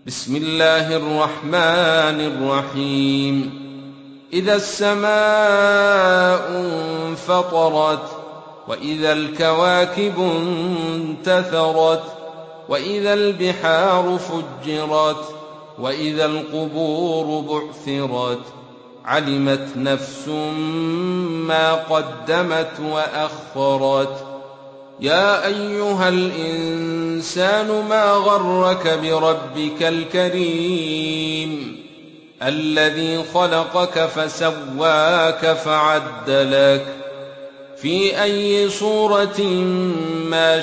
بسم الله الرحمن الرحيم. إذا السماء انفطرت، وإذا الكواكب انتثرت، وإذا البحار فجرت، وإذا القبور بعثرت، علمت نفس ما قدمت وأخرت. يا أيها الإنسان ما غرك بربك الكريم الذي خلقك فسواك فعدلك في أي صورة ما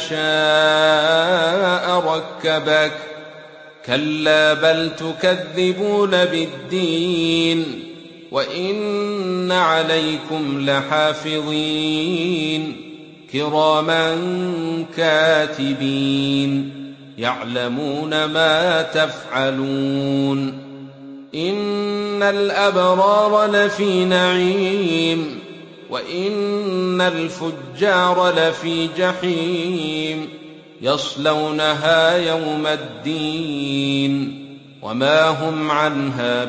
شاء ركبك. كلا بل تكذبون بالدين، وإن عليكم لحافظين كراما كاتبين يعلمون ما تفعلون. إن الأبرار لفي نعيم، وإن الفجار لفي جحيم، يصلونها يوم الدين وما هم عنها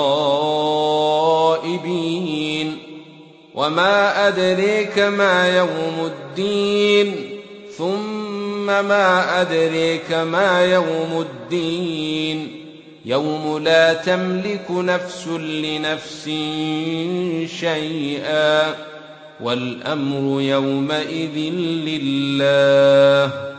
بغائبين. وما أدريك ما يوم الدين، ثم ما أدريك ما يوم الدين، يوم لا تملك نفس لنفس شيئا، والأمر يومئذ لله.